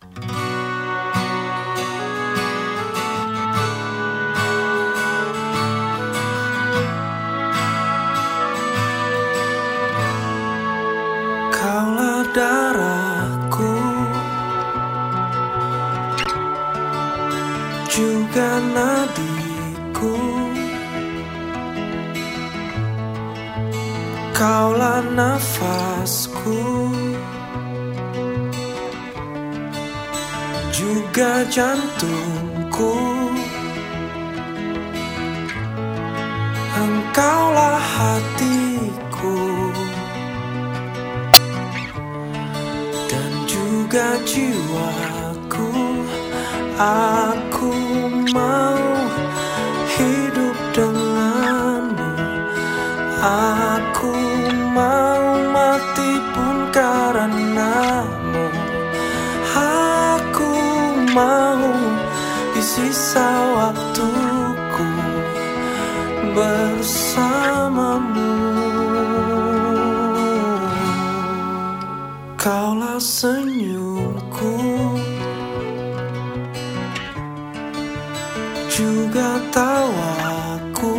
Kaulah darahku, juga nadiku. Kaulah nafasku, juga jantungku. Engkaulah hatiku dan juga jiwaku. Aku mau hidup denganmu. Aku mau mati pun karenamu. Aku mau di sisa waktuku bersamamu. Kaulah senyumku, juga tawaku.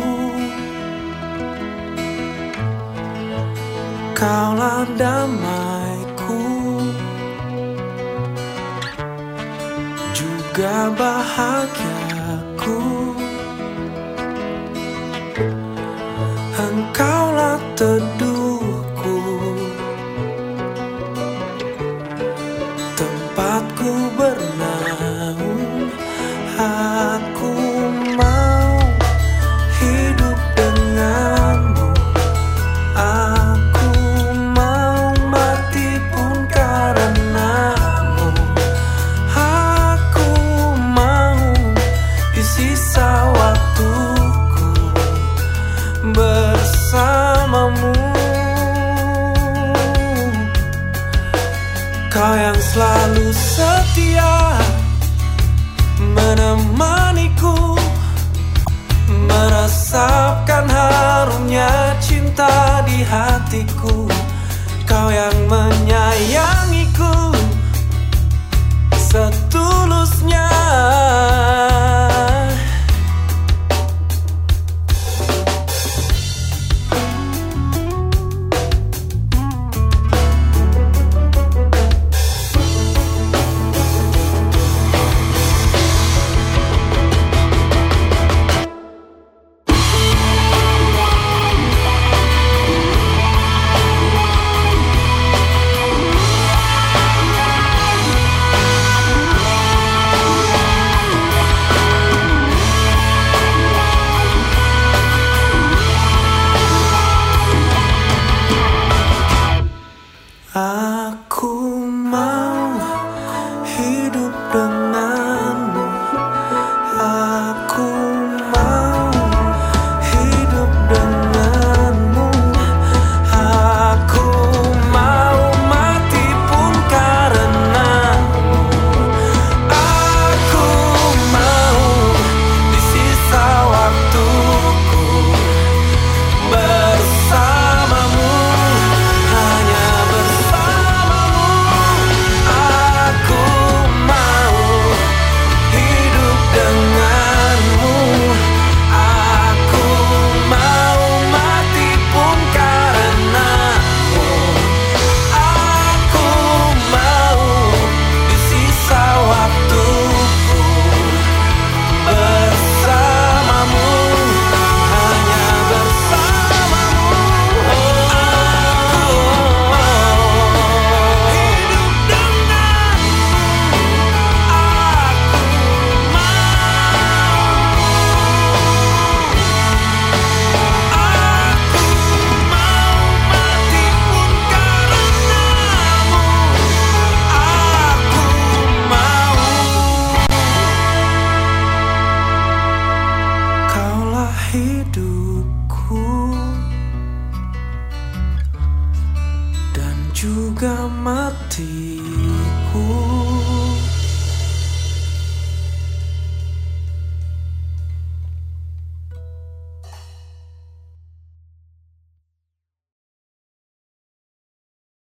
Kaulah damaiku, juga bahagiaku. Engkaulah teduhku, tempatku bernaung. Aku mau hidup denganmu. Aku mau mati pun karenamu. Aku mau di sisa waktuku bersamamu. Kau yang selalu setia menemaniku, meresapkan harumnya cinta di hatiku. Kau yang menyayangiku setulusnya. Aku mau hidup denganmu. Aku mau hidup denganmu. Aku mau mati pun karenamu. Aku mau di sisa waktuku bersamamu. Hanya bersamamu. Aku mau hidup denganmu. Aku mau mati pun karenamu. Aku mau di sisa waktuku bersamamu. Hanya bersamamu. Aku mau hidup denganmu. Aku mau mati pun karenamu. Aku mau. Kaulah hidupku dan juga mati.